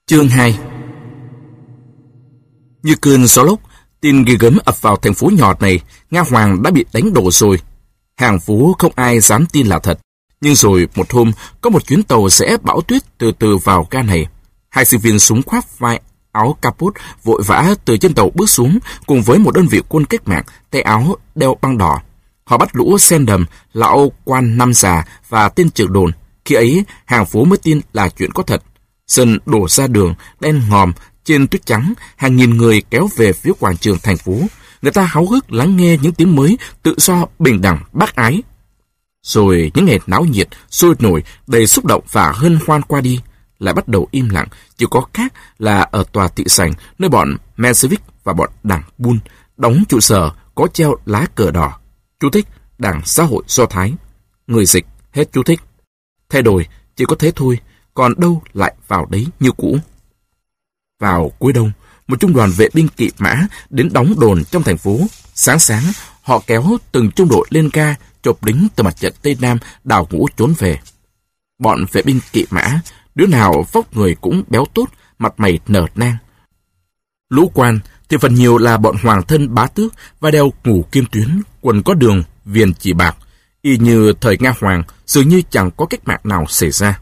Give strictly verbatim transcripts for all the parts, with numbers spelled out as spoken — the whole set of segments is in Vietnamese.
Chương hai. Như cơn gió lốc, tin ghê gớm ập vào thành phố nhỏ này, Nga Hoàng đã bị đánh đổ rồi. Hàng phố không ai dám tin là thật. Nhưng rồi một hôm, có một chuyến tàu sẽ bão tuyết từ từ vào ga này. Hai sinh viên súng khoác vai áo capot vội vã từ trên tàu bước xuống, cùng với một đơn vị quân cách mạng, tay áo đeo băng đỏ. Họ bắt lũ sen đầm, lão quan năm già và tên trưởng đồn. Khi ấy, hàng phố mới tin là chuyện có thật. Sân đổ ra đường, đen ngòm, trên tuyết trắng, hàng nghìn người kéo về phía quảng trường thành phố. Người ta háo hức lắng nghe những tiếng mới, tự do, bình đẳng, bác ái. Rồi những ngày náo nhiệt, sôi nổi, đầy xúc động và hân hoan qua đi, lại bắt đầu im lặng, chỉ có khác là ở tòa thị sảnh, nơi bọn Menshevik và bọn đảng Bun đóng trụ sở có treo lá cờ đỏ. Chú thích: Đảng Xã hội Do Thái. Người dịch: hết chú thích. Thay đổi chỉ có thế thôi, còn đâu lại vào đấy như cũ. Vào cuối đông, một trung đoàn vệ binh kỵ mã đến đóng đồn trong thành phố. Sáng sáng, họ kéo từng trung đội lên ga, chộp lính từ mặt trận Tây Nam đào ngũ trốn về. Bọn vệ binh kỵ mã, đứa nào vóc người cũng béo tốt, mặt mày nở nang. Lũ quan thì phần nhiều là bọn hoàng thân bá tước và đeo ngũ kim tuyến, quần có đường, viền chỉ bạc. Y như thời Nga Hoàng, dường như chẳng có cách mạng nào xảy ra.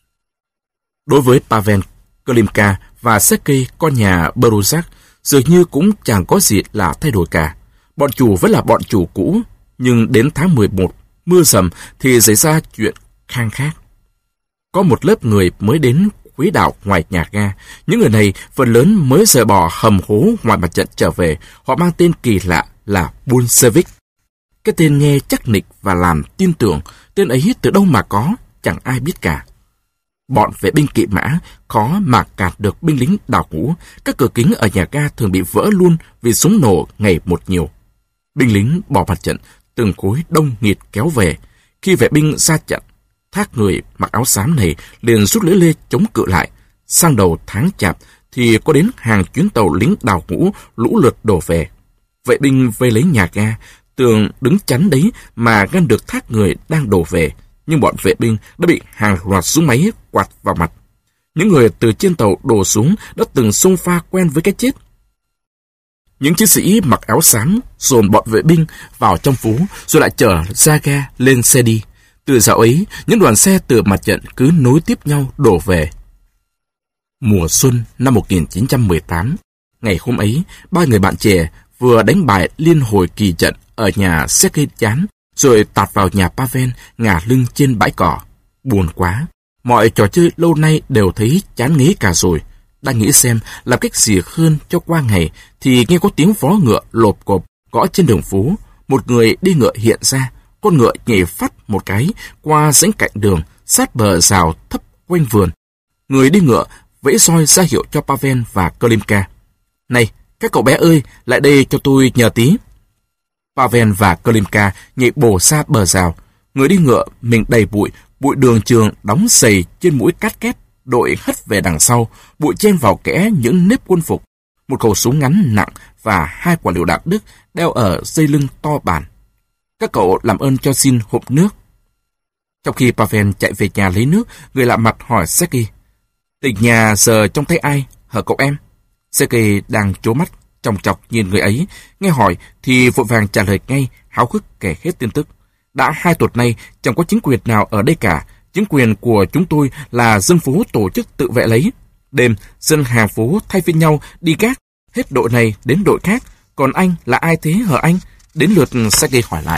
Đối với Pavel, Klimka và Sergei con nhà Beruzak, dường như cũng chẳng có gì là thay đổi cả. Bọn chủ vẫn là bọn chủ cũ, nhưng đến tháng mười một, mưa rầm thì xảy ra chuyện khang khác. Có một lớp người mới đến khuấy đảo ngoài nhà ga. Những người này phần lớn mới rời bỏ hầm hố ngoài mặt trận trở về. Họ mang tên kỳ lạ là Bolshevik. Cái tên nghe chắc nịch và làm tin tưởng. Tên ấy từ đâu mà có, chẳng ai biết cả. Bọn vệ binh kỵ mã khó mà cạt được binh lính đào ngũ. Các cửa kính ở nhà ga thường bị vỡ luôn vì súng nổ ngày một nhiều. Binh lính bỏ mặt trận, từng khối đông nghịt kéo về. Khi vệ binh ra trận, thác người mặc áo xám này liền rút lưỡi lê chống cự lại. Sang đầu tháng chạp thì có đến hàng chuyến tàu lính đào ngũ lũ lượt đổ về. Vệ binh vây lấy nhà ga, tường đứng chắn đấy mà ngăn được thác người đang đổ về. Nhưng bọn vệ binh đã bị hàng loạt súng máy quạt vào mặt. Những người từ trên tàu đổ xuống đã từng xông pha quen với cái chết. Những chiến sĩ mặc áo xám dồn bọn vệ binh vào trong phố rồi lại chở ra ga lên xe đi. Từ dạo ấy, những đoàn xe từ mặt trận cứ nối tiếp nhau đổ về. Mùa xuân năm một nghìn chín trăm mười tám, ngày hôm ấy, ba người bạn trẻ vừa đánh bài liên hồi kỳ trận ở nhà Sergei chán, rồi tạt vào nhà Pavel ngả lưng trên bãi cỏ. Buồn quá, mọi trò chơi lâu nay đều thấy chán ngấy cả rồi. Đang nghĩ xem làm cách gì hơn cho qua ngày, thì nghe có tiếng vó ngựa lộp cộp gõ trên đường phố. Một người đi ngựa hiện ra, con ngựa nhảy phắt một cái qua rãnh cạnh đường, sát bờ rào thấp quanh vườn. Người đi ngựa vẫy roi ra hiệu cho Pavel và Klimka. Này, các cậu bé ơi, lại đây cho tôi nhờ tí. Pavel và Klimka nhảy bổ ra bờ rào. Người đi ngựa mình đầy bụi, bụi đường trường đóng sầy trên mũi cát két, đội hất về đằng sau, bụi chen vào kẽ những nếp quân phục. Một khẩu súng ngắn nặng và hai quả lựu đạn Đức đeo ở dây lưng to bản. Các cậu làm ơn cho xin hộp nước. Trong khi Pavel chạy về nhà lấy nước, người lạ mặt hỏi Sergei: Tịch nhà giờ trong tay ai, hả cậu em? Sergei đang trố mắt chòng chọc nhìn người ấy, nghe hỏi thì vội vàng trả lời ngay, háo hức kể hết tin tức. Đã hai tuần nay chẳng có chính quyền nào ở đây cả. Chính quyền của chúng tôi là dân phố tổ chức tự vệ lấy. Đêm, dân hàng phố thay phiên nhau đi gác, hết đội này đến đội khác. Còn anh là ai thế hả anh? Đến lượt Sergei hỏi lại.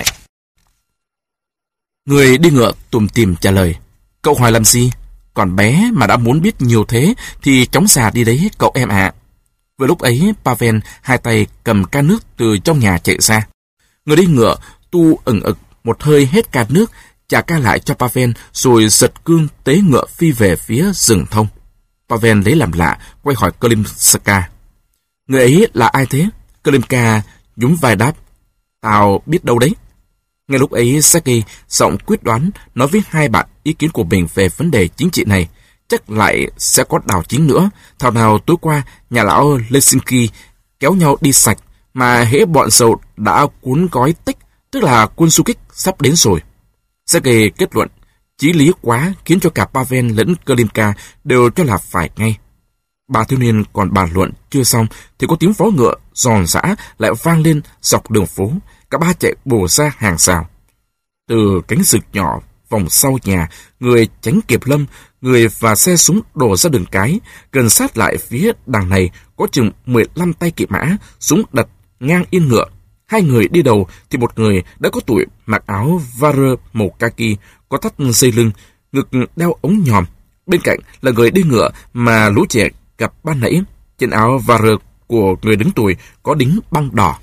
Người đi ngựa tủm tỉm trả lời: Cậu hỏi làm gì? Còn bé mà đã muốn biết nhiều thế thì chóng xà đi đấy cậu em ạ. À. Vừa lúc ấy, Pavel hai tay cầm can nước từ trong nhà chạy ra. Người đi ngựa tu ửng ực một hơi hết can nước, trả ca lại cho Pavel rồi giật cương tế ngựa phi về phía rừng thông. Pavel lấy làm lạ, quay hỏi Klimka: Người ấy là ai thế? Klimka nhún vai đáp: Tao biết đâu đấy. Ngay lúc ấy, Sergei giọng quyết đoán nói với hai bạn ý kiến của mình về vấn đề chính trị này. Chắc lại sẽ có đảo chính nữa. Thảo nào tối qua nhà lão Lesinski kéo nhau đi sạch, mà hễ bọn dầu đã cuốn gói tích, tức là quân du kích sắp đến rồi. Sergei kết luận chí lý quá khiến cho cả Pavel lẫn Klimka đều cho là phải ngay. Ba thiếu niên còn bàn luận chưa xong thì có tiếng vó ngựa giòn giã lại vang lên dọc đường phố. Cả ba chạy bổ ra hàng rào. Từ cánh rừng nhỏ vòng sau nhà, người tránh kịp lâm, người và xe súng đổ ra đường cái. Gần sát lại phía đằng này có chừng mười lăm tay kỵ mã, súng đặt ngang yên ngựa. Hai người đi đầu thì một người đã có tuổi, mặc áo varơ màu kaki, có thắt dây lưng, ngực đeo ống nhòm. Bên cạnh là người đi ngựa mà lũ trẻ gặp ban nãy. Trên áo varơ của người đứng tuổi có đính băng đỏ.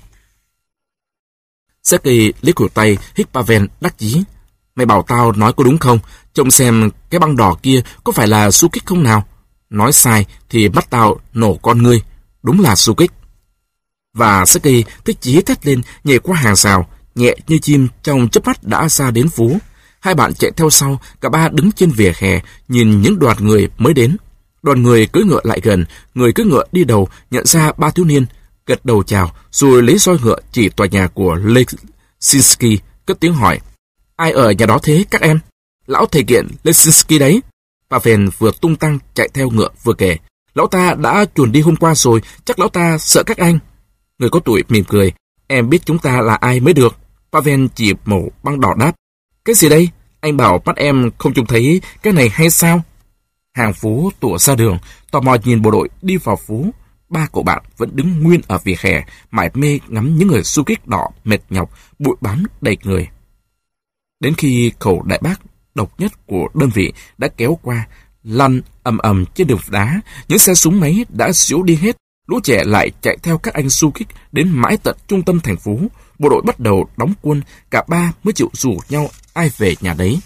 Sergei liếc cổ tay, hít Pavel đắc chí. Mày bảo tao nói có đúng không? Trông xem cái băng đỏ kia có phải là du kích không nào? Nói sai thì bắt tao nổ con ngươi. Đúng là du kích. Và Sergei thích chí thét lên, nhảy qua hàng rào, nhẹ như chim trong chớp mắt đã ra đến phố. Hai bạn chạy theo sau, cả ba đứng trên vỉa hè, nhìn những đoàn người mới đến. Đoàn người cưỡi ngựa lại gần, người cưỡi ngựa đi đầu nhận ra ba thiếu niên, gật đầu chào, rồi lấy roi ngựa chỉ tòa nhà của Lesinski, cất tiếng hỏi: Ai ở nhà đó thế các em? Lão thầy kiện Lesinski đấy. Pavel vừa tung tăng chạy theo ngựa vừa kể: Lão ta đã chuồn đi hôm qua rồi, chắc lão ta sợ các anh. Người có tuổi mỉm cười: Em biết chúng ta là ai mới được. Pavel chỉ màu băng đỏ đáp: Cái gì đây? Anh bảo mắt em không trông thấy cái này hay sao? Hàng phố tủa ra đường, tò mò nhìn bộ đội đi vào phố. Ba cậu bạn vẫn đứng nguyên ở vỉa hè, mải mê ngắm những người du kích đỏ mệt nhọc, bụi bám đầy người. Đến khi khẩu đại bác độc nhất của đơn vị đã kéo qua, lăn ầm ầm trên đường đá, những xe súng máy đã xíu đi hết. Lũ trẻ lại chạy theo các anh du kích đến mãi tận trung tâm thành phố. Bộ đội bắt đầu đóng quân, cả ba mới chịu rủ nhau ai về nhà đấy.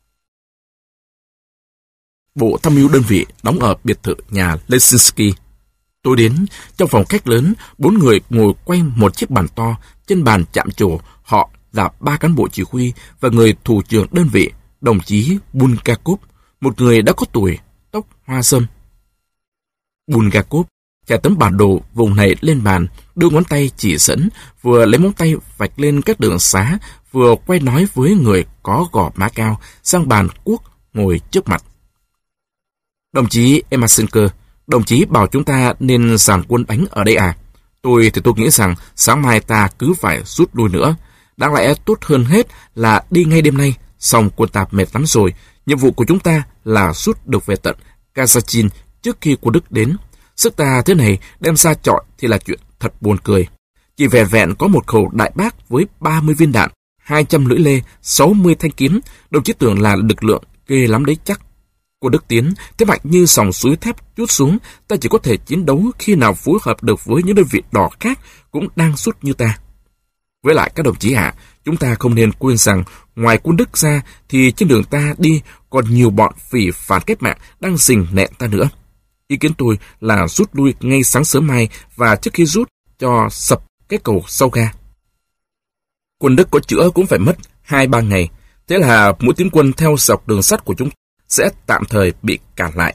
Bộ tham mưu đơn vị đóng ở biệt thự nhà Lesinski. Tôi đến, trong phòng khách lớn, bốn người ngồi quanh một chiếc bàn to. Trên bàn chạm trổ, họ là ba cán bộ chỉ huy và người thủ trưởng đơn vị, đồng chí Bulgakov, một người đã có tuổi, tóc hoa râm. Bulgakov chả tấm bản đồ vùng này lên bàn, đưa ngón tay chỉ dẫn, vừa lấy móng tay vạch lên các đường xá, vừa quay nói với người có gò má cao sang bàn cuốc ngồi trước mặt. Đồng chí Emashenko, đồng chí bảo chúng ta nên dàn quân đánh ở đây à? Tôi thì tôi nghĩ rằng sáng mai ta cứ phải rút lui nữa. Đáng lẽ tốt hơn hết là đi ngay đêm nay, song quân ta mệt lắm rồi. Nhiệm vụ của chúng ta là rút được về tận Kazachin trước khi quân Đức đến. Sức ta thế này đem ra chọi thì là chuyện thật buồn cười. Chỉ vẻn vẹn có một khẩu đại bác với ba mươi viên đạn, hai trăm lưỡi lê, sáu mươi thanh kiếm, đồng chí tưởng là lực lượng ghê lắm đấy chắc. Quân Đức tiến thế mạnh như dòng suối thép trút xuống, ta chỉ có thể chiến đấu khi nào phối hợp được với những đơn vị đỏ khác cũng đang rút như ta. Với lại các đồng chí ạ, chúng ta không nên quên rằng ngoài quân Đức ra thì trên đường ta đi còn nhiều bọn phỉ phản cách mạng đang rình nẹn ta nữa. Ý kiến tôi là rút lui ngay sáng sớm mai và trước khi rút cho sập cái cầu sau ga. Quân Đức có chữa cũng phải mất hai ba ngày, thế là mũi tiến quân theo dọc đường sắt của chúng sẽ tạm thời bị cản lại.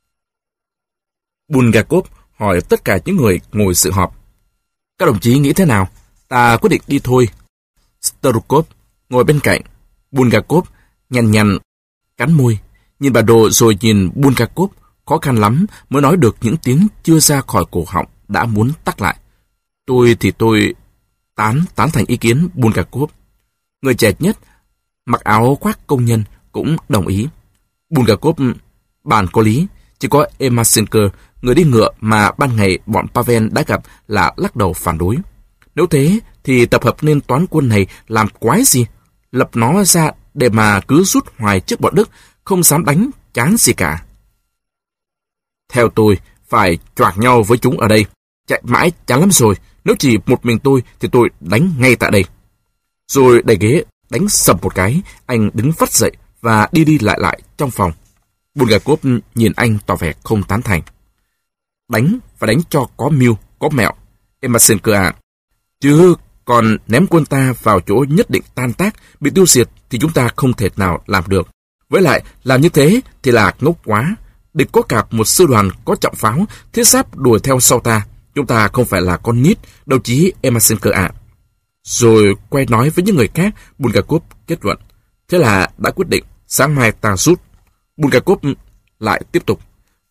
Bulgakov hỏi tất cả những người ngồi dự họp: Các đồng chí nghĩ thế nào? Ta quyết định đi thôi. Starukov ngồi bên cạnh. Bulgakov nhằn nhằn cắn môi, nhìn bản đồ rồi nhìn Bulgakov, khó khăn lắm mới nói được những tiếng chưa ra khỏi cổ họng đã muốn tắc lại. Tôi thì tôi tán tán thành ý kiến Bulgakov. Người trẻ nhất, mặc áo khoác công nhân, cũng đồng ý. Bulgakov, bàn có lý, chỉ có Emashenko, người đi ngựa mà ban ngày bọn Pavel đã gặp, là lắc đầu phản đối. Nếu thế thì tập hợp nên toán quân này làm quái gì? Lập nó ra để mà cứ rút hoài trước bọn Đức, không dám đánh chán gì cả. Theo tôi, phải choạc nhau với chúng ở đây. Chạy mãi chán lắm rồi, nếu chỉ một mình tôi thì tôi đánh ngay tại đây. Rồi đẩy ghế, đánh sầm một cái, anh đứng phắt dậy và đi đi lại lại trong phòng. Bulgakov nhìn anh tỏ vẻ không tán thành. Đánh và đánh cho có mưu, có mẹo, Emashenko à. Chứ còn ném quân ta vào chỗ nhất định tan tác, bị tiêu diệt thì chúng ta không thể nào làm được. Với lại, làm như thế thì là ngốc quá. Địch có cả một sư đoàn có trọng pháo, thiết giáp đuổi theo sau ta. Chúng ta không phải là con nít, đồng chí Emashenko ạ. Rồi quay nói với những người khác, Bulgakov kết luận. Thế là đã quyết định, sáng mai ta rút. Bulgakov lại tiếp tục.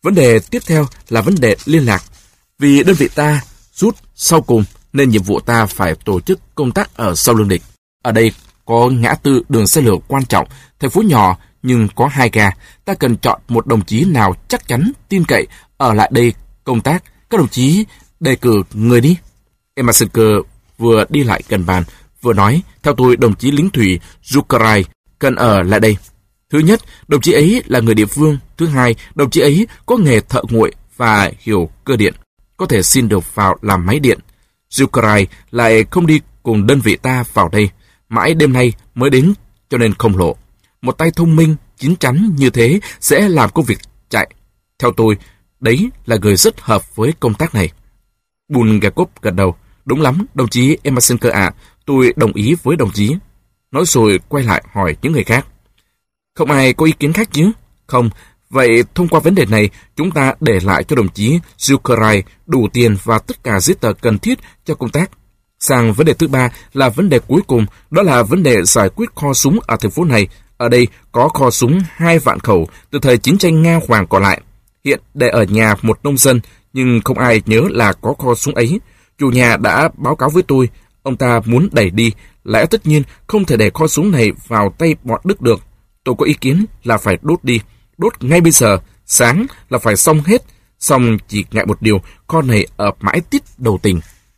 Vấn đề tiếp theo là vấn đề liên lạc. Vì đơn vị ta rút sau cùng nên nhiệm vụ ta phải tổ chức công tác ở sau lưng địch. Ở đây có ngã tư đường xe lửa quan trọng, thành phố nhỏ nhưng có hai ga. Ta cần chọn một đồng chí nào chắc chắn, tin cậy, ở lại đây công tác. Các đồng chí đề cử người đi. Emasenker vừa đi lại gần bàn, vừa nói, theo tôi đồng chí lính thủy Zukarai cần ở lại đây. Thứ nhất, đồng chí ấy là người địa phương. Thứ hai, đồng chí ấy có nghề thợ nguội và hiểu cơ điện, có thể xin được vào làm máy điện. Zukarai lại không đi cùng đơn vị ta vào đây, mãi đêm nay mới đến cho nên không lộ. Một tay thông minh, chín chắn như thế sẽ làm công việc chạy. Theo tôi, đấy là người rất hợp với công tác này. Bulgakov gật đầu. Đúng lắm, đồng chí Emasenker ạ, tôi đồng ý với đồng chí. Nói rồi quay lại hỏi những người khác. Không ai có ý kiến khác chứ? Không. Vậy thông qua vấn đề này, chúng ta để lại cho đồng chí Zukarai đủ tiền và tất cả giấy tờ cần thiết cho công tác. Sang vấn đề thứ ba là vấn đề cuối cùng, đó là vấn đề giải quyết kho súng ở thành phố này. Ở đây có kho súng hai vạn khẩu từ thời chiến tranh Nga Hoàng còn lại. Hiện để ở nhà một nông dân, nhưng không ai nhớ là có kho súng ấy. Chủ nhà đã báo cáo với tôi, ông ta muốn đẩy đi, lẽ tất nhiên không thể để kho súng này vào tay bọn Đức được. Tôi có ý kiến là phải đốt đi, đốt ngay bây giờ, sáng là phải xong hết. Xong chỉ ngại một điều, kho này ở mãi tít đầu tình.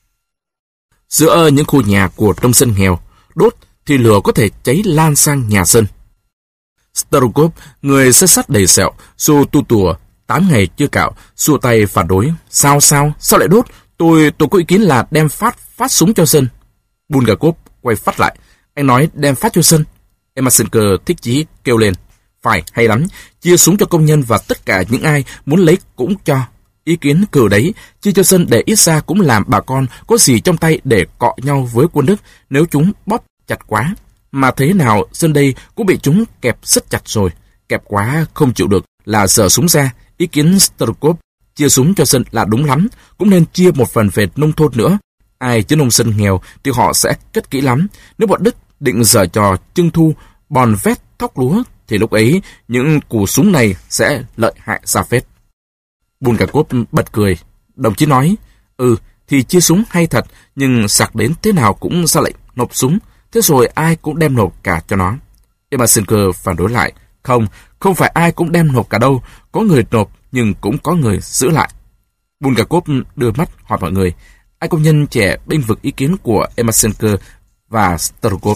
Giữa những khu nhà của nông dân nghèo, đốt thì lửa có thể cháy lan sang nhà dân. Starokov, người xe sắt đầy sẹo, xô tu tùa, tám ngày chưa cạo, xua tay phản đối. Sao sao, sao lại đốt? Tôi tôi có ý kiến là đem phát phát súng cho dân. Bulgakov quay phát lại. Anh nói đem phát cho dân. Emasenker thích chí kêu lên. Phải, hay lắm. Chia súng cho công nhân và tất cả những ai muốn lấy cũng cho. Ý kiến cử đấy, chia cho dân để ít ra cũng làm bà con có gì trong tay để cọ nhau với quân Đức nếu chúng bóp chặt quá. Mà thế nào dân đây cũng bị chúng kẹp rất chặt rồi. Kẹp quá không chịu được là giở súng ra. Ý kiến Starokov chia súng cho dân là đúng lắm, cũng nên chia một phần về nông thôn nữa. Ai chứ nông dân nghèo thì họ sẽ cất kỹ lắm. Nếu bọn Đức định giở trò trưng thu, bòn vét thóc lúa, thì lúc ấy những củ súng này sẽ lợi hại ra phết. Bulgakov bật cười. Đồng chí nói, ừ, thì chia súng hay thật, nhưng sặc đến thế nào cũng ra lệnh nộp súng, thế rồi ai cũng đem nộp cả cho nó. Emasenker phản đối lại. Không, không phải ai cũng đem nộp cả đâu, có người nộp nhưng cũng có người giữ lại. Bulgakov đưa mắt hỏi mọi người. Ai công nhân trẻ bênh vực ý kiến của Emasenker và Starokov.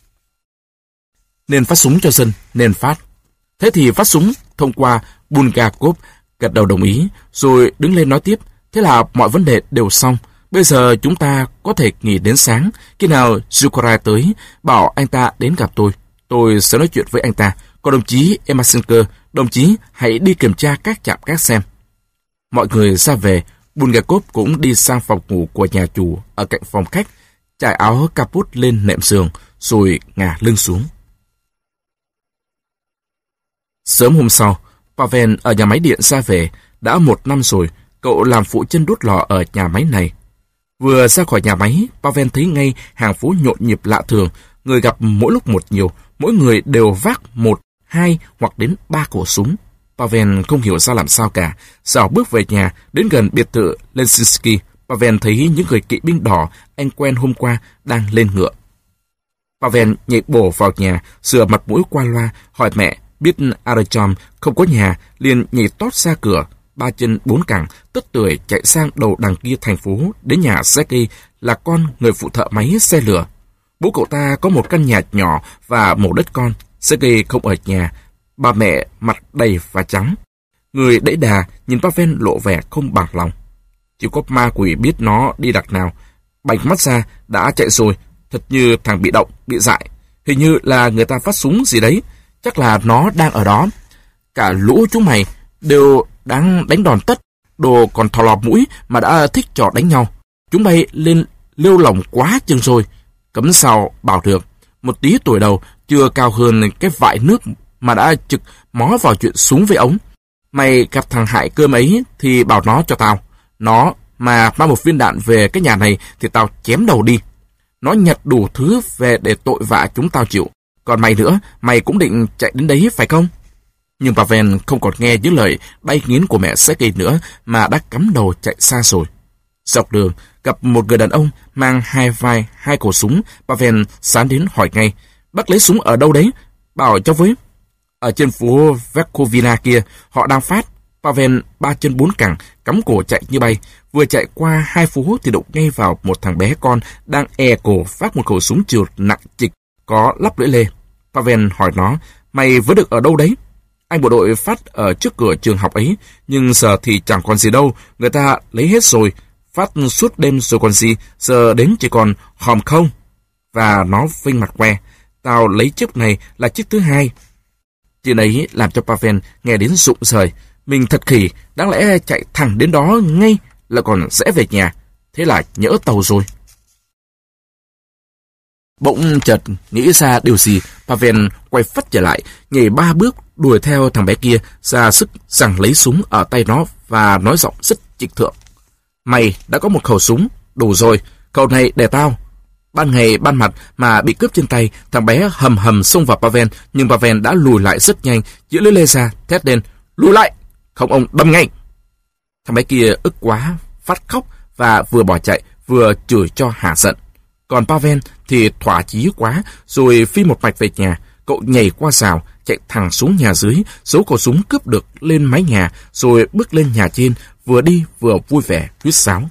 Nên phát súng cho dân, nên phát. Thế thì phát súng. Thông qua, Bulgakov gật đầu đồng ý, rồi đứng lên nói tiếp. Thế là mọi vấn đề đều xong. Bây giờ chúng ta có thể nghỉ đến sáng. Khi nào Zukarai tới, bảo anh ta đến gặp tôi. Tôi sẽ nói chuyện với anh ta. Còn đồng chí Emasenker, đồng chí hãy đi kiểm tra các trạm gác xem. Mọi người ra về, Bulgakov cũng đi sang phòng ngủ của nhà chủ ở cạnh phòng khách, trải áo caput lên nệm giường, rồi ngả lưng xuống. Sớm hôm sau, Pavel ở nhà máy điện ra về. Đã một năm rồi, cậu làm phụ chân đốt lò ở nhà máy này. Vừa ra khỏi nhà máy, Pavel thấy ngay hàng phố nhộn nhịp lạ thường, người gặp mỗi lúc một nhiều, mỗi người đều vác một, hai hoặc đến ba cổ súng. Pavel không hiểu sao làm sao cả. Dạo bước về nhà, đến gần biệt thự Lensinsky, Pavel thấy những người kỵ binh đỏ anh quen hôm qua đang lên ngựa. Pavel nhảy bổ vào nhà, sửa mặt mũi qua loa, hỏi mẹ, biết Artyom không có nhà, liền nhảy tót ra cửa, ba chân bốn cẳng, tất tưởi chạy sang đầu đằng kia thành phố, đến nhà Sergei là con người phụ thợ máy xe lửa. Bố cậu ta có một căn nhà nhỏ và một đất con. Sergei không ở nhà, bà mẹ mặt đầy và trắng. Người đẩy đà nhìn Pavel lộ vẻ không bằng lòng. Chỉ có ma quỷ biết nó đi đặc nào. Bành mắt ra đã chạy rồi, thật như thằng bị động, bị dại. Hình như là người ta phát súng gì đấy, chắc là nó đang ở đó. Cả lũ chúng mày đều đang đánh đòn tất, đồ còn thò lọp mũi mà đã thích trò đánh nhau. Chúng bay lên lêu lỏng quá chừng rồi. Cấm sao bảo được, một tí tuổi đầu chưa cao hơn cái vại nước mà đã trực mó vào chuyện súng với ống. Mày gặp thằng hại cơm ấy thì bảo nó cho tao. Nó mà mang một viên đạn về cái nhà này thì tao chém đầu đi. Nó nhặt đủ thứ về để tội vạ chúng tao chịu. Còn mày nữa, mày cũng định chạy đến đấy phải không? Nhưng Pavel không còn nghe những lời đay nghiến của mẹ Sergei nữa mà đã cắm đầu chạy xa rồi. Dọc đường, gặp một người đàn ông mang hai vai, hai khẩu súng. Pavel sán đến hỏi ngay, bác lấy súng ở đâu đấy? Bảo cháu với. Ở trên phố Verkhovina kia, họ đang phát. Pavel ba chân bốn cẳng, cắm cổ chạy như bay. Vừa chạy qua hai phố thì đụng ngay vào một thằng bé con đang e cổ vác một khẩu súng trượt nặng trịch có lắp lưỡi lê. Pavel hỏi nó, mày vớ được ở đâu đấy? Anh bộ đội phát ở trước cửa trường học ấy, nhưng giờ thì chẳng còn gì đâu, người ta lấy hết rồi. Phát suốt đêm rồi còn gì, giờ đến chỉ còn hòm không. Và nó vinh mặt que, tao lấy chiếc này là chiếc thứ hai. Chuyện ấy làm cho Pavel nghe đến rụng rời. Mình thật khỉ, đáng lẽ chạy thẳng đến đó ngay là còn rẽ về nhà. Thế là nhỡ tàu rồi. Bỗng chợt nghĩ ra điều gì, Pavel quay phắt trở lại, nhảy ba bước đuổi theo thằng bé kia, ra sức giằng lấy súng ở tay nó và nói giọng rất trịch thượng. Mày đã có một khẩu súng, đủ rồi, khẩu này để tao. Ban ngày ban mặt mà bị cướp trên tay, thằng bé hầm hầm xông vào Pavel, nhưng Pavel đã lùi lại rất nhanh, chĩa lưỡi lê ra, thét lên, lùi lại, không ông đâm ngay. Thằng bé kia ức quá, phát khóc và vừa bỏ chạy, vừa chửi cho hả giận. Còn Pavel thì thỏa chí quá, rồi phi một mạch về nhà. Cậu nhảy qua rào, chạy thẳng xuống nhà dưới, giấu khẩu súng cướp được lên mái nhà, rồi bước lên nhà trên, vừa đi vừa vui vẻ huýt sáo.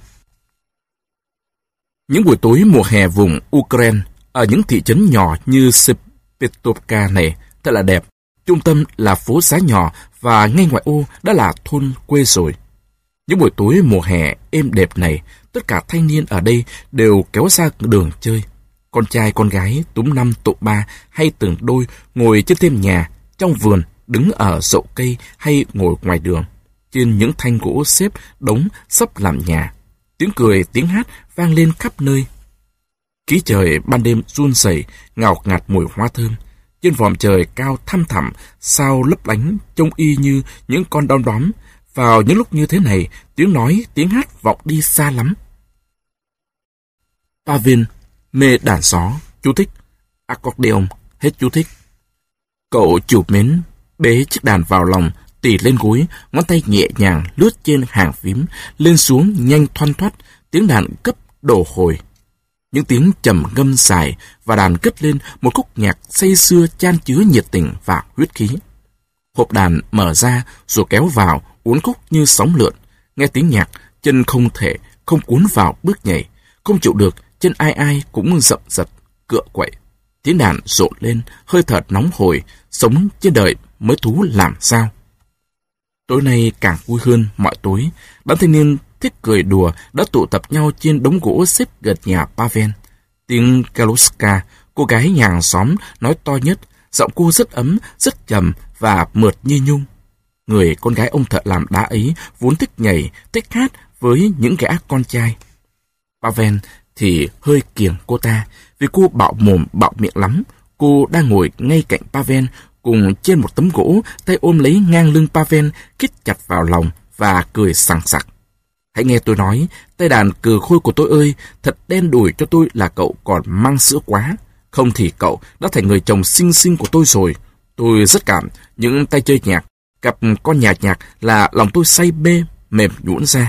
Những buổi tối mùa hè vùng Ukraine, ở những thị trấn nhỏ như Sepetovka này, thật là đẹp. Trung tâm là phố xá nhỏ và ngay ngoại ô đã là thôn quê rồi. Những buổi tối mùa hè êm đẹp này, tất cả thanh niên ở đây đều kéo ra đường chơi. Con trai con gái túm năm tụ ba hay từng đôi ngồi trên thềm nhà, trong vườn, đứng ở rậu cây hay ngồi ngoài đường. Trên những thanh gỗ xếp đống sắp làm nhà. Tiếng cười, tiếng hát vang lên khắp nơi. Khí trời ban đêm run rẩy, ngào ngạt mùi hoa thơm. Trên vòm trời cao thăm thẳm, sao lấp lánh trông y như những con đom đóm. Vào những lúc như thế này, tiếng nói, tiếng hát vọng đi xa lắm. Pavel mê đàn gió, chú thích. Accordion, hết chú thích. Cậu chụp mến, bế chiếc đàn vào lòng, tì lên gối, ngón tay nhẹ nhàng lướt trên hàng phím, lên xuống nhanh thoăn thoắt, tiếng đàn cấp đổ hồi. Những tiếng trầm ngâm dài và đàn cất lên một khúc nhạc say sưa chan chứa nhiệt tình và huyết khí. Hộp đàn mở ra rồi kéo vào, uốn khúc như sóng lượn. Nghe tiếng nhạc, chân không thể, không cuốn vào bước nhảy. Không chịu được, chân ai ai cũng dậm giật, cựa quậy. Tiếng đàn rộn lên, hơi thở nóng hổi, sống trên đời mới thú làm sao. Tối nay càng vui hơn mọi tối. Đám thanh niên thích cười đùa đã tụ tập nhau trên đống gỗ xếp gần nhà Pavel. Tiếng Kaluska, cô gái nhà hàng xóm, nói to nhất. Giọng cô rất ấm, rất trầm và mượt như nhung. Người con gái ông thợ làm đá ấy vốn thích nhảy, thích hát với những gã con trai. Pavel thì hơi kiêng cô ta, vì cô bạo mồm bạo miệng lắm. Cô đang ngồi ngay cạnh Pavel, cùng trên một tấm gỗ, tay ôm lấy ngang lưng Pavel, khít chặt vào lòng và cười sằng sặc. Hãy nghe tôi nói, tay đàn cừ khôi của tôi ơi, thật đen đủi cho tôi là cậu còn mang sữa quá. Không thì cậu đã thành người chồng xinh xinh của tôi rồi. Tôi rất cảm những tay chơi nhạc, gặp con nhà nhạc là lòng tôi say mê, mềm nhũn ra.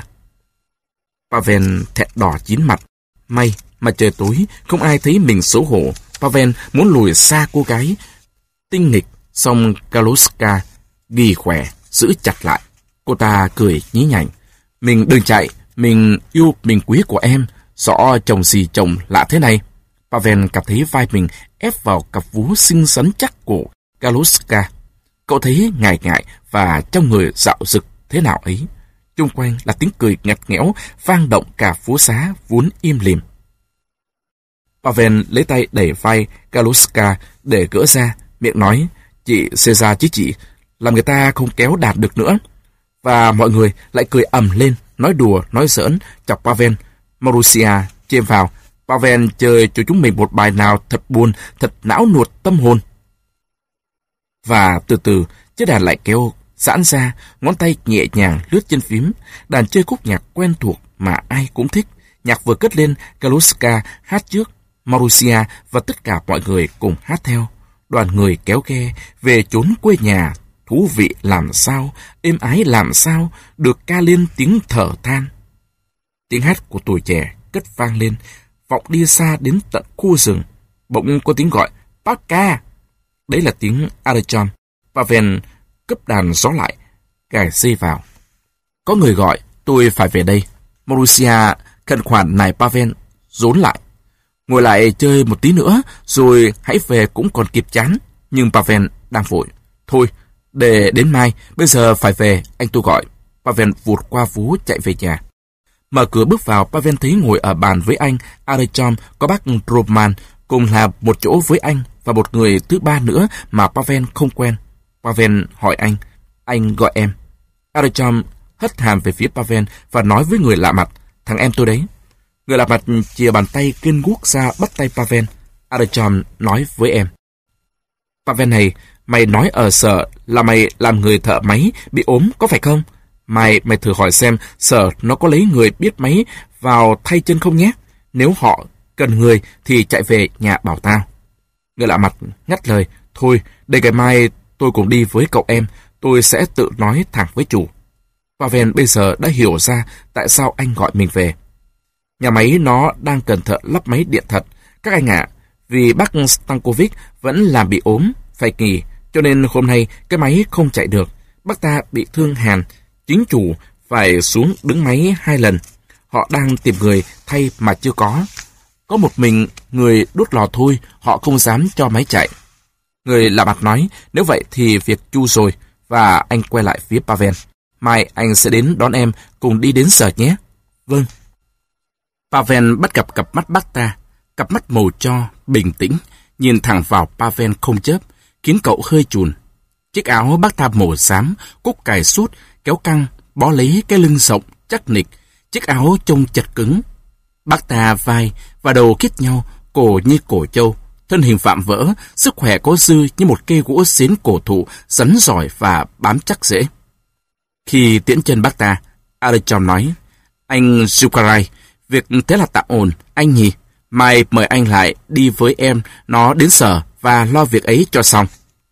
Pavel thẹn đỏ chín mặt. May mà trời tối, không ai thấy mình xấu hổ. Pavel muốn lùi xa cô gái tinh nghịch, song Kaluska ghi khỏe, giữ chặt lại. Cô ta cười nhí nhảnh. Mình đừng chạy, mình yêu mình quý của em. Rõ chồng gì chồng lạ thế này. Pavel cảm thấy vai mình ép vào cặp vú xinh xắn chắc của Kaluska. Cậu thấy ngại ngại và trong người dạo dực thế nào ấy. Chung quanh là tiếng cười ngặt nghẽo vang động cả phố xá vốn im lìm. Pavel lấy tay đẩy vai Kaluska để gỡ ra, miệng nói, chị Caesar chứ chị, làm người ta không kéo đạt được nữa. Và mọi người lại cười ầm lên, nói đùa, nói giỡn, chọc Pavel. Marussia chêm vào, Pavel chơi cho chúng mình một bài nào thật buồn, thật não nuột tâm hồn. Và từ từ, chiếc đàn lại kéo giãn ra, ngón tay nhẹ nhàng lướt trên phím. Đàn chơi khúc nhạc quen thuộc mà ai cũng thích. Nhạc vừa cất lên, Kaluska hát trước, Marussia và tất cả mọi người cùng hát theo. Đoàn người kéo ghe về chốn quê nhà thú vị làm sao, êm ái làm sao, được ca lên tiếng thở than. Tiếng hát của tuổi trẻ cất vang lên, vọng đi xa đến tận khu rừng. Bỗng có tiếng gọi, Pasca! Đấy là tiếng Artyom. Pavel cấp đàn gió lại, gài dây vào. Có người gọi, tôi phải về đây. Marussia khẩn khoản này Pavel, rốn lại. Ngồi lại chơi một tí nữa, rồi hãy về cũng còn kịp chán. Nhưng Pavel đang vội. Thôi, để đến mai, bây giờ phải về, anh tôi gọi. Pavel vụt qua vú chạy về nhà. Mở cửa bước vào, Pavel thấy ngồi ở bàn với anh Artyom có bác Roman, cùng là một chỗ với anh và một người thứ ba nữa mà Pavel không quen. Pavel hỏi anh, anh gọi em. Artyom hất hàm về phía Pavel và nói với người lạ mặt, thằng em tôi đấy. Người lạ mặt chìa bàn tay kiên guốc ra bắt tay Pavel. Artyom nói với em, Pavel này, mày nói ở sở là mày làm người thợ máy bị ốm có phải không? Mày mày thử hỏi xem sở nó có lấy người biết máy vào thay chân không nhé. Nếu họ cần người thì chạy về nhà bảo tao. Người lạ mặt ngắt lời, thôi để ngày mai tôi cùng đi với cậu em, tôi sẽ tự nói thẳng với chủ. Pavel bây giờ đã hiểu ra tại sao anh gọi mình về. Nhà máy nó đang cần thợ lắp máy điện thật. Các anh ạ, vì bác Stankovic vẫn làm bị ốm, phải nghỉ, cho nên hôm nay cái máy không chạy được. Bác ta bị thương hàn, chính chủ phải xuống đứng máy hai lần. Họ đang tìm người thay mà chưa có. Có một mình người đốt lò thôi, họ không dám cho máy chạy. Người lạ mặt nói, nếu vậy thì việc chu rồi, và anh quay lại phía Pavel. Mai anh sẽ đến đón em, cùng đi đến sở nhé. Vâng. Pavel bắt gặp cặp mắt bác ta, cặp mắt màu cho, bình tĩnh, nhìn thẳng vào Pavel không chớp, khiến cậu hơi chùn. Chiếc áo bác ta màu xám, cúc cài sút, kéo căng, bó lấy cái lưng rộng, chắc nịch. Chiếc áo trông chật cứng. Bác ta vai và đầu khít nhau, cổ như cổ trâu, thân hình vạm vỡ, sức khỏe có dư như một cây gỗ xến cổ thụ, rắn giỏi và bám chắc dễ. Khi tiễn chân bác ta, Artyom nói, anh Zhukarai, việc thế là tạm ổn, anh nhỉ? Mai mời anh lại đi với em, nó đến sở và lo việc ấy cho xong.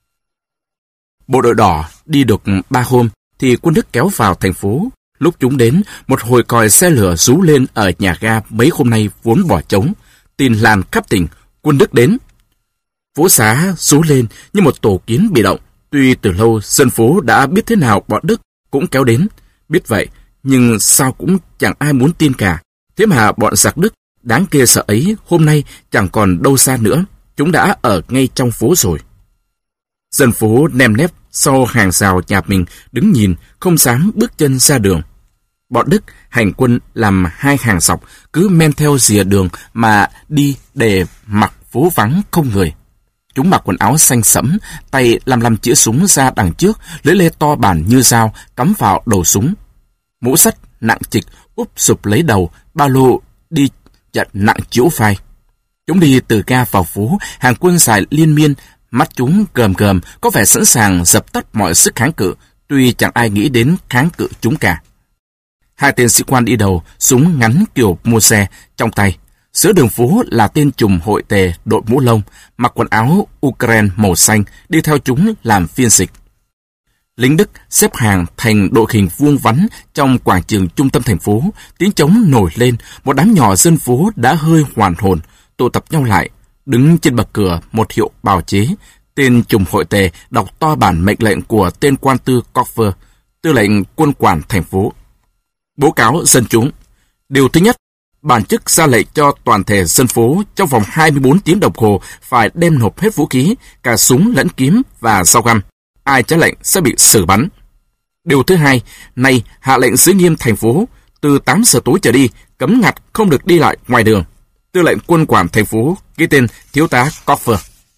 Bộ đội đỏ đi được ba hôm, thì quân Đức kéo vào thành phố. Lúc chúng đến, một hồi còi xe lửa rú lên ở nhà ga mấy hôm nay vốn bỏ trống. Tin lan khắp tỉnh, quân Đức đến. Phố xá rú lên như một tổ kiến bị động. Tuy từ lâu dân phố đã biết thế nào bọn Đức cũng kéo đến. Biết vậy, nhưng sao cũng chẳng ai muốn tin cả. Thế mà bọn giặc Đức đáng ghê sợ ấy hôm nay chẳng còn đâu xa nữa. Chúng đã ở ngay trong phố rồi. Dân phố nem nép sau hàng rào nhà mình đứng nhìn, không dám bước chân ra đường. Bọn Đức hành quân làm hai hàng dọc, cứ men theo rìa đường mà đi để mặc phố vắng không người. Chúng mặc quần áo xanh sẫm, tay lăm lăm chĩa súng ra đằng trước, lưỡi lê to bản như dao cắm vào đầu súng. Mũ sắt nặng trịch úp sụp lấy đầu, ba lô đi chặt nặng chiếu vai. Chúng đi từ ga vào phố, hàng quân dài liên miên, mắt chúng gờm gờm, có vẻ sẵn sàng dập tắt mọi sức kháng cự, tuy chẳng ai nghĩ đến kháng cự chúng cả. Hai tên sĩ quan đi đầu, súng ngắn kiểu mua xe trong tay. Giữa đường phố là tên trùm hội tề đội mũ lông, mặc quần áo Ukraine màu xanh, đi theo chúng làm phiên dịch. Lính Đức xếp hàng thành đội hình vuông vắn trong quảng trường trung tâm thành phố, tiếng trống nổi lên, một đám nhỏ dân phố đã hơi hoàn hồn, tụ tập nhau lại. Đứng trên bậc cửa một hiệu bào chế, tên trùm hội tề đọc to bản mệnh lệnh của tên quan tư Koffer, tư lệnh quân quản thành phố. Báo cáo dân chúng. Điều thứ nhất, bản chức ra lệnh cho toàn thể dân phố trong vòng hai mươi bốn tiếng đồng hồ phải đem nộp hết vũ khí, cả súng lẫn kiếm và dao găm. Ai trái lệnh sẽ bị xử bắn. Điều thứ hai, nay hạ lệnh giữ nghiêm thành phố, từ tám giờ tối trở đi, cấm ngặt không được đi lại ngoài đường. Tư lệnh quân quản thành phố, ký tên thiếu tá Koffer.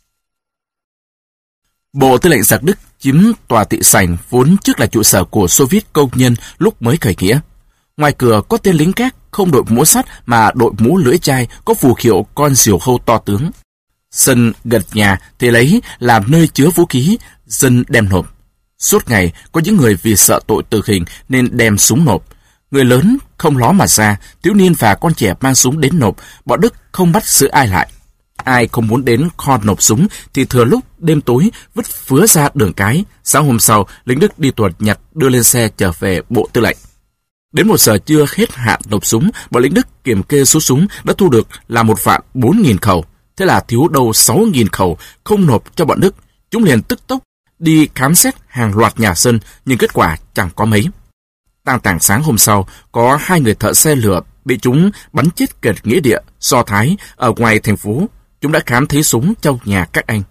Bộ tư lệnh giặc Đức chiếm tòa thị sảnh vốn trước là trụ sở của Xô Viết công nhân lúc mới khởi nghĩa. Ngoài cửa có tên lính gác không đội mũ sắt mà đội mũ lưỡi chai, có phù hiệu con diều hâu to tướng. Sân gần nhà thì lấy làm nơi chứa vũ khí, dân đem nộp. Suốt ngày có những người vì sợ tội tử hình nên đem súng nộp. Người lớn không ló mà ra, thiếu niên và con trẻ mang súng đến nộp, bọn Đức không bắt giữ ai lại. ai không muốn đến kho nộp súng thì thừa lúc đêm tối vứt phứa ra đường cái. Sáng hôm sau, lính Đức đi tuần nhặt đưa lên xe trở về bộ tư lệnh. Đến một giờ trưa hết hạn nộp súng, bọn lính Đức kiểm kê số súng đã thu được là một vạn bốn nghìn khẩu. Thế là thiếu đâu sáu nghìn khẩu không nộp cho bọn Đức. Chúng liền tức tốc đi khám xét hàng loạt nhà dân, nhưng kết quả chẳng có mấy. Tang tảng sáng hôm sau, có hai người thợ xe lửa bị chúng bắn chết kệt nghĩa địa Do Thái ở ngoài thành phố. Chúng đã khám thấy súng trong nhà các anh.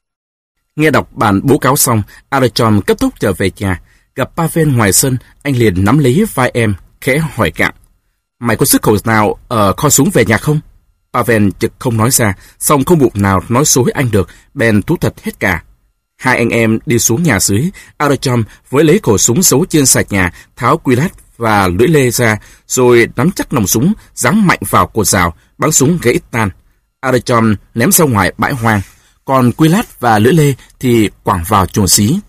Nghe đọc bản báo cáo xong, Artyom cấp tốc trở về nhà. Gặp Pavel ngoài sân, anh liền nắm lấy vai em, khẽ hỏi cạn: "Mày có sức khẩu nào ở kho súng về nhà không?" Pavel trực không nói ra, song không bụng nào nói dối anh được, bèn thú thật hết cả. Hai anh em đi xuống nhà dưới. Artyom với lấy khẩu súng giấu trên sạch nhà, tháo quy lát và lưỡi lê ra, rồi nắm chắc nòng súng, giáng mạnh vào cột rào, bắn súng gãy tan. Artyom ném ra ngoài bãi hoang, còn quy lát và lưỡi lê thì quẳng vào chuồng xí.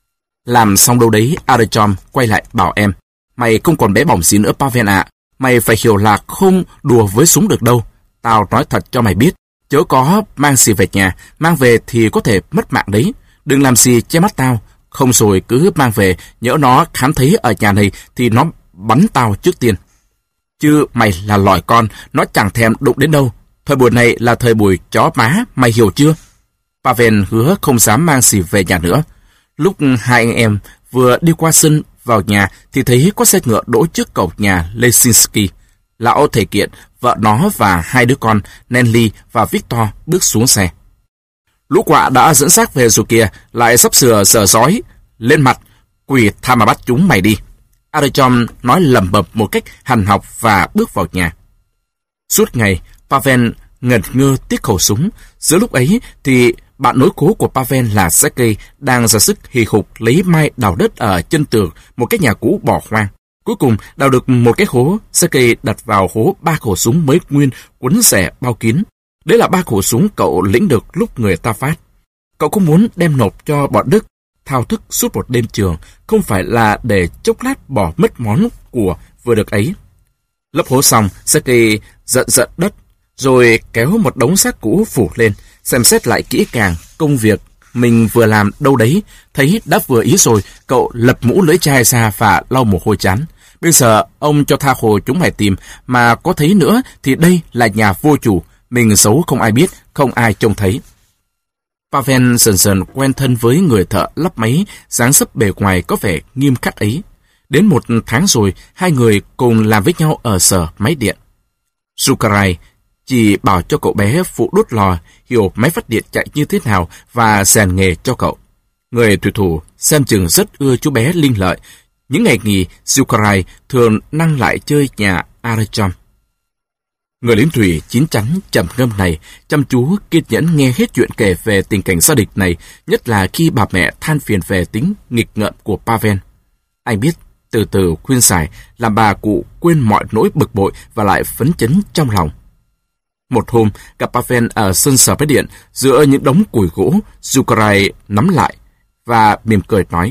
Làm xong đâu đấy, Artyom quay lại bảo em: "Mày không còn bé bỏng gì nữa Pavel ạ. Mày phải hiểu là không đùa với súng được đâu. Tao nói thật cho mày biết, chớ có mang gì về nhà, mang về thì có thể mất mạng đấy. Đừng làm gì che mắt tao, không rồi cứ mang về, nhỡ nó khám thấy ở nhà này thì nó bắn tao trước tiên. Chứ mày là lỏi con, nó chẳng thèm đụng đến đâu. Thời buổi này là thời buổi chó má, mày hiểu chưa?" Pavel hứa không dám mang gì về nhà nữa. Lúc hai anh em vừa đi qua sân vào nhà thì thấy có xe ngựa đỗ trước cổng nhà Lesinski. Lão thầy Kiện, vợ nó và hai đứa con Nelly và Victor bước xuống xe. "Lũ quạ đã dẫn xác về rồi kìa, lại sắp sửa giờ rói. Lên mặt, quỷ tha mà bắt chúng mày đi." Artyom nói lẩm bẩm một cách hành học và bước vào nhà. Suốt ngày, Pavel ngẩn ngơ tiếc khẩu súng. Giữa lúc ấy thì bạn nối cố của Pavel là Sergei đang ra sức hì hục lấy mai đào đất ở chân tường một cái nhà cũ bỏ hoang. Cuối cùng đào được một cái hố, Sergei đặt vào hố ba khẩu súng mới nguyên quấn rẻ bao kín. Đấy là ba khẩu súng cậu lĩnh được lúc người ta phát. Cậu cũng muốn đem nộp cho bọn Đức. Thao thức suốt một đêm trường không phải là để chốc lát bỏ mất món của vừa được ấy. Lấp hố xong, Sergei giận giận đất, rồi kéo một đống xác cũ phủ lên, xem xét lại kỹ càng công việc mình vừa làm đâu đấy. Thấy đã vừa ý rồi, cậu lập mũ lưỡi chai ra và lau mồ hôi chán. Bây giờ ông cho tha hồ chúng mày tìm, mà có thấy nữa thì đây là nhà vô chủ, mình giấu không ai biết, không ai trông thấy. Pavel dần dần quen thân với người thợ lắp máy dáng dấp bề ngoài có vẻ nghiêm khắc ấy. Đến một tháng rồi, hai người cùng làm với nhau ở sở máy điện. Zhukarai chỉ bảo cho cậu bé phụ đốt lò, hiểu máy phát điện chạy như thế nào và rèn nghề cho cậu. Người thủy thủ xem chừng rất ưa chú bé Linh Lợi. Những ngày nghỉ, Zhukarai thường năng lại chơi nhà Artyom. Người lính thủy chín chắn trầm ngâm này chăm chú kiên nhẫn nghe hết chuyện kể về tình cảnh gia đình này, nhất là khi bà mẹ than phiền về tính nghịch ngợm của Pavel. Anh biết từ từ khuyên giải làm bà cụ quên mọi nỗi bực bội và lại phấn chấn trong lòng. Một hôm, gặp Pavel ở sân sở máy điện giữa những đống củi gỗ, Zhukarai nắm lại và mỉm cười nói: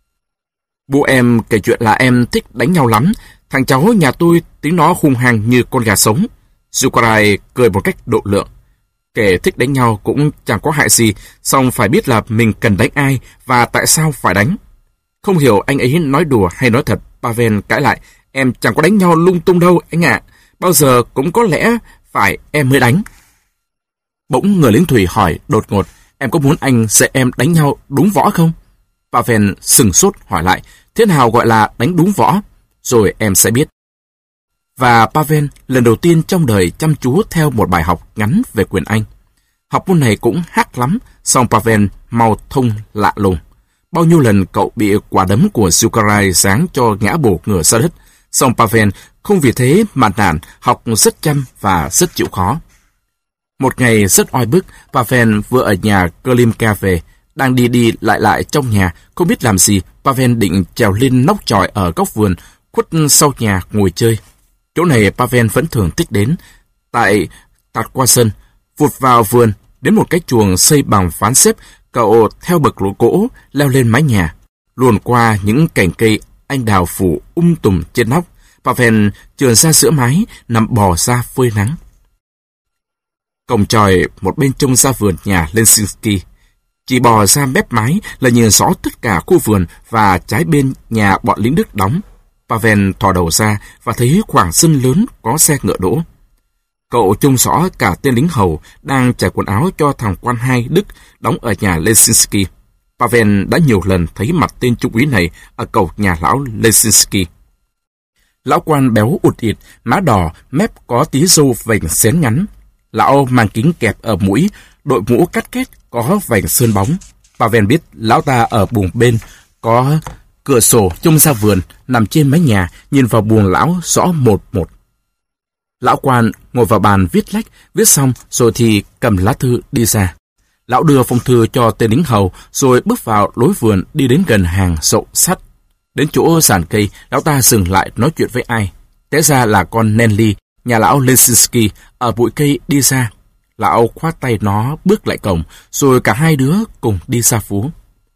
"Bố em kể chuyện là em thích đánh nhau lắm. Thằng cháu nhà tôi tính nó hung hăng như con gà sống." Zhukarai cười một cách độ lượng. Kể thích đánh nhau cũng chẳng có hại gì, song phải biết là mình cần đánh ai và tại sao phải đánh. Không hiểu anh ấy nói đùa hay nói thật, Pavel cãi lại: "Em chẳng có đánh nhau lung tung đâu anh ạ. Bao giờ cũng có lẽ phải em mới đánh." Bỗng người lính thủy hỏi đột ngột: "Em có muốn anh dạy em đánh nhau đúng võ không?" Pavel sừng sốt hỏi lại: "Thế nào gọi là đánh đúng võ?" "Rồi em sẽ biết." Và Pavel lần đầu tiên trong đời chăm chú theo một bài học ngắn về quyền Anh. Học môn này cũng hắc lắm, song Pavel mau thông lạ lùng. Bao nhiêu lần cậu bị quả đấm của Zhukarai giáng cho ngã bổ ngửa ra đất, song Pavel không vì thế mà nản, học rất chăm và rất chịu khó. Một ngày rất oi bức, Pavel vừa ở nhà Klimka về, đang đi đi lại lại trong nhà, không biết làm gì. Pavel định trèo lên nóc chòi ở góc vườn, khuất sau nhà ngồi chơi. Chỗ này Pavel vẫn thường thích đến. Tại tạt qua sân, vụt vào vườn, đến một cái chuồng xây bằng ván xếp, cậu theo bậc lỗ gỗ leo lên mái nhà, luồn qua những cành cây anh đào phủ um tùm trên nóc. Pavel trườn ra giữa mái, nằm bò ra phơi nắng. Cổng chòi một bên trông ra vườn nhà Leszczynski. Chỉ bò ra mép mái là nhìn rõ tất cả khu vườn và trái bên nhà bọn lính Đức đóng. Pavel thò đầu ra và thấy khoảng sân lớn có xe ngựa đỗ. Cậu trông rõ cả tên lính hầu đang trải quần áo cho thằng quan hai Đức đóng ở nhà Leszczynski. Pavel đã nhiều lần thấy mặt tên trung úy này ở cổng nhà lão Leszczynski. Lão quan béo ụt ịt, má đỏ, mép có tí râu vành xén ngắn. Lão mang kính kẹp ở mũi, đội mũ cắt két có vành sơn bóng. Pavel biết lão ta ở buồng bên, có cửa sổ trông ra vườn, nằm trên mái nhà, nhìn vào buồng lão rõ một một. Lão quan ngồi vào bàn viết lách, viết xong rồi thì cầm lá thư đi ra. Lão đưa phong thư cho tên lính hầu, rồi bước vào lối vườn đi đến gần hàng rậu sắt. Đến chỗ giàn cây, lão ta dừng lại nói chuyện với ai. Té ra là con Nelly, nhà lão Leszczynski, ở bụi cây đi ra. Lão khoát tay nó bước lại cổng, rồi cả hai đứa cùng đi ra phố.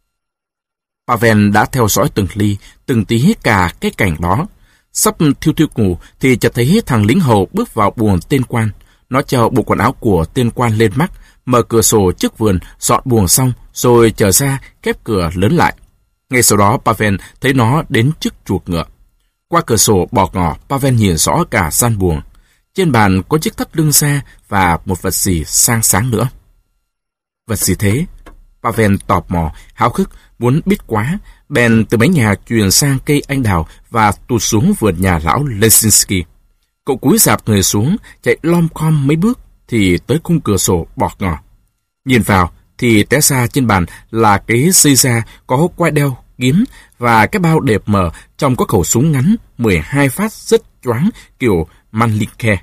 Pavel đã theo dõi từng ly, từng tí cả cái cảnh đó. Sắp thiêu thiêu ngủ thì chợt thấy thằng lính hầu bước vào buồng tên quan. Nó cho bộ quần áo của tên quan lên mắt, mở cửa sổ trước vườn, dọn buồng xong, rồi trở ra khép cửa lớn lại. Ngay sau đó Pavel thấy nó đến trước chuộc ngựa. Qua cửa sổ bò ngỏ, Pavel nhìn rõ cả gian buồng. Trên bàn có chiếc thắt lưng xa và một vật gì sang sáng nữa. Vật gì thế? Pavel tò mò, háo hức, muốn biết quá, bèn từ mái nhà truyền sang cây anh đào và tụt xuống vườn nhà lão Leszczynski. Cậu cúi rạp người xuống, chạy lom khom mấy bước thì tới khung cửa sổ bọt ngỏ. Nhìn vào thì té ra trên bàn là cái dây da có quai đeo, kiếm và cái bao đẹp mở, trong có khẩu súng ngắn mười hai phát rất choáng kiểu Mannlicher.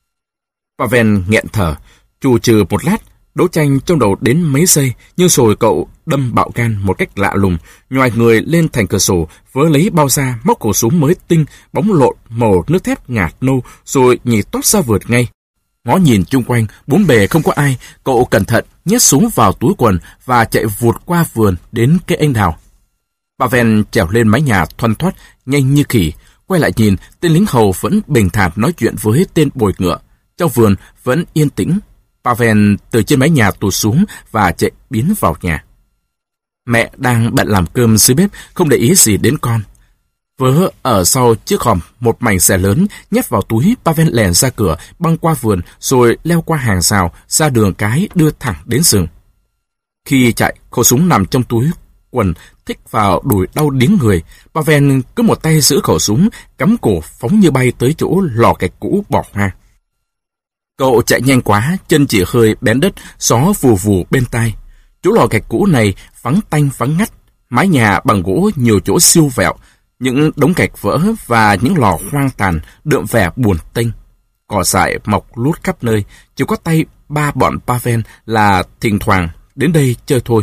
Pavel nghẹn thở, chù chừ một lát, đấu tranh trong đầu đến mấy giây, nhưng rồi cậu đâm bạo gan một cách lạ lùng, nhoài người lên thành cửa sổ, vớ lấy bao da, móc khẩu súng mới tinh, bóng lộn màu nước thép ngạt nâu, rồi nhảy tót ra vượt ngay. Ngó nhìn chung quanh, bốn bề không có ai, cậu cẩn thận nhét súng vào túi quần và chạy vụt qua vườn đến cây anh đào. Pavel trèo lên mái nhà thoăn thoắt, nhanh như khỉ, quay lại nhìn, tên lính hầu vẫn bình thản nói chuyện với tên bồi ngựa. Trong vườn vẫn yên tĩnh. Pavel từ trên mái nhà tụt xuống và chạy biến vào nhà. Mẹ đang bận làm cơm dưới bếp, không để ý gì đến con. Vớ ở sau chiếc hòm một mảnh xẻ lớn, nhét vào túi. Pavel lèn ra cửa, băng qua vườn, rồi leo qua hàng rào, ra đường cái đưa thẳng đến rừng. Khi chạy, khẩu súng nằm trong túi quần, thích vào đùi đau điếng người. Pavel cứ một tay giữ khẩu súng, cắm cổ phóng như bay tới chỗ lò gạch cũ bỏ hoang. Cậu chạy nhanh quá, chân chỉ hơi bén đất, gió vù vù bên tai. Chỗ lò gạch cũ này vắng tanh vắng ngắt, mái nhà bằng gỗ nhiều chỗ siêu vẹo, những đống gạch vỡ và những lò hoang tàn đượm vẻ buồn tênh. Cỏ dại mọc lút khắp nơi, chỉ có tay ba bọn Pavel là thỉnh thoảng đến đây chơi thôi.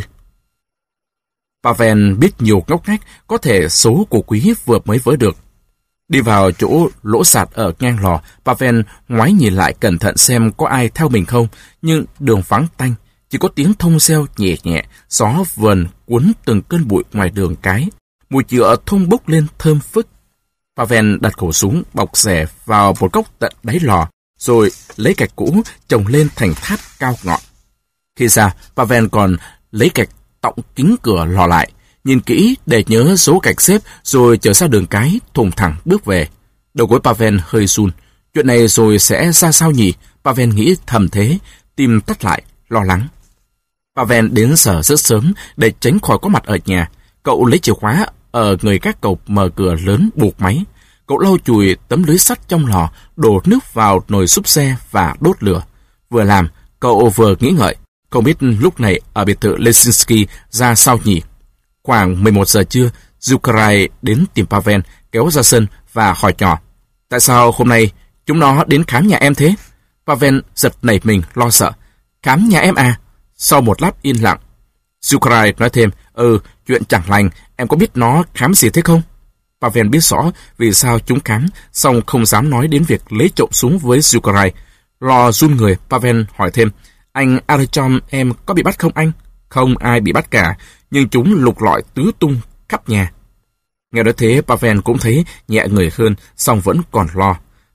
Pavel biết nhiều ngóc ngách, có thể số của quý vừa mới vỡ được. Đi vào chỗ lỗ sạt ở ngang lò, Pavel ngoái nhìn lại cẩn thận xem có ai theo mình không, nhưng đường vắng tanh, chỉ có tiếng thông reo nhẹ nhẹ, gió vườn cuốn từng cơn bụi ngoài đường cái. Mùi nhựa thơm bốc lên thơm phức. Pavel đặt khẩu súng bọc rẻ vào một góc tận đáy lò, rồi lấy gạch cũ trồng lên thành tháp cao ngọn. Khi ra, Pavel còn lấy gạch tọng kính cửa lò lại, nhìn kỹ để nhớ số gạch xếp, rồi trở ra đường cái, thùng thẳng bước về. Đầu gối Pavel hơi run. Chuyện này rồi sẽ ra sao nhỉ? Pavel nghĩ thầm thế, tim thắt lại, lo lắng. Pavel đến giờ rất sớm để tránh khỏi có mặt ở nhà. Cậu lấy chìa khóa ở người gác cổng, mở cửa lớn buộc máy. Cậu lau chùi tấm lưới sắt trong lò, đổ nước vào nồi súp xe và đốt lửa. Vừa làm, cậu vừa nghĩ ngợi, không biết lúc này ở biệt thự Leszczynski ra sao nhỉ? Khoảng mười một giờ trưa, Zukarai đến tìm Pavel, kéo ra sân và hỏi nhỏ: tại sao hôm nay chúng nó đến khám nhà em thế? Pavel giật nảy mình lo sợ. Khám nhà em à? Sau một lát yên lặng, Zukarai nói thêm: Ừ, chuyện chẳng lành, em có biết nó khám gì thế không? Pavel biết rõ vì sao chúng khám, song không dám nói đến việc lấy trộm súng với Zukarai. Lo run người, Pavel hỏi thêm: anh Artyom em có bị bắt không anh? Không ai bị bắt cả, nhưng chúng lục lọi tứ tung khắp nhà. Nghe nói thế, Pavel cũng thấy nhẹ người hơn, song vẫn còn lo.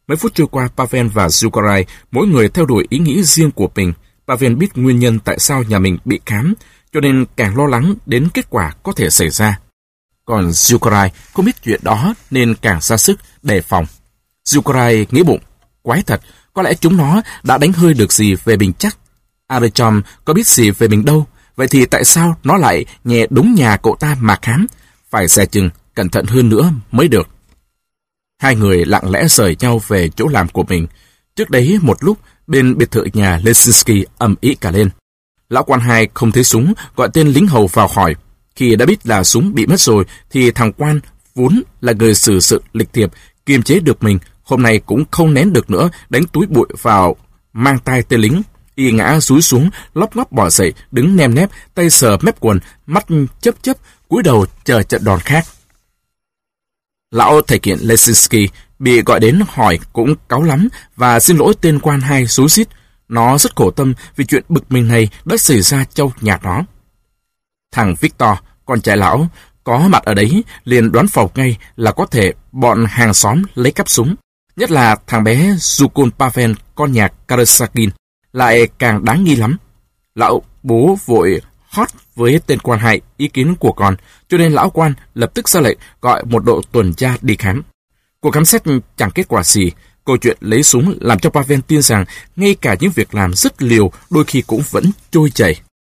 Mấy phút trôi qua, Pavel và Zukarai mỗi người theo đuổi ý nghĩ riêng của mình. Pavel biết nguyên nhân tại sao nhà mình bị khám, cho nên càng lo lắng đến kết quả có thể xảy ra. Còn Zukarai không biết chuyện đó nên càng ra sức đề phòng. Zukarai nghĩ bụng, quái thật, có lẽ chúng nó đã đánh hơi được gì về mình chắc. Artyom có biết gì về mình đâu, vậy thì tại sao nó lại nhẹ đúng nhà cậu ta mà khám? Phải dè chừng, cẩn thận hơn nữa mới được. Hai người lặng lẽ rời nhau về chỗ làm của mình. Trước đấy một lúc, bên biệt thự nhà Lesinski ầm ĩ cả lên. Lão quan hai không thấy súng, gọi tên lính hầu vào hỏi. Khi đã biết là súng bị mất rồi, thì thằng quan vốn là người xử sự lịch thiệp, kiềm chế được mình, hôm nay cũng không nén được nữa, đánh túi bụi vào mang tay tên lính. Y ngã rúi xuống, lóc ngóc bò dậy, đứng nem nép, tay sờ mép quần, mắt chớp chớp, cúi đầu chờ trận đòn khác. Lão thầy kiện Lesinski bị gọi đến hỏi cũng cáu lắm và xin lỗi tên quan hai xúi xít. Nó rất khổ tâm vì chuyện bực mình này đã xảy ra trong nhà nó. Thằng Victor, con trai lão, có mặt ở đấy liền đoán phỏng ngay là có thể bọn hàng xóm lấy cắp súng. Nhất là thằng bé Zukun Pavel, con nhà Karasakin, lại càng đáng nghi lắm. Lão bố vội hót với tên quan hai ý kiến của con, cho nên lão quan lập tức ra lệnh gọi một đội tuần tra đi khám. Cuộc khám xét chẳng kết quả gì. Câu chuyện lấy súng làm cho Pavel tin rằng ngay cả những việc làm rất liều đôi khi cũng vẫn trôi chảy.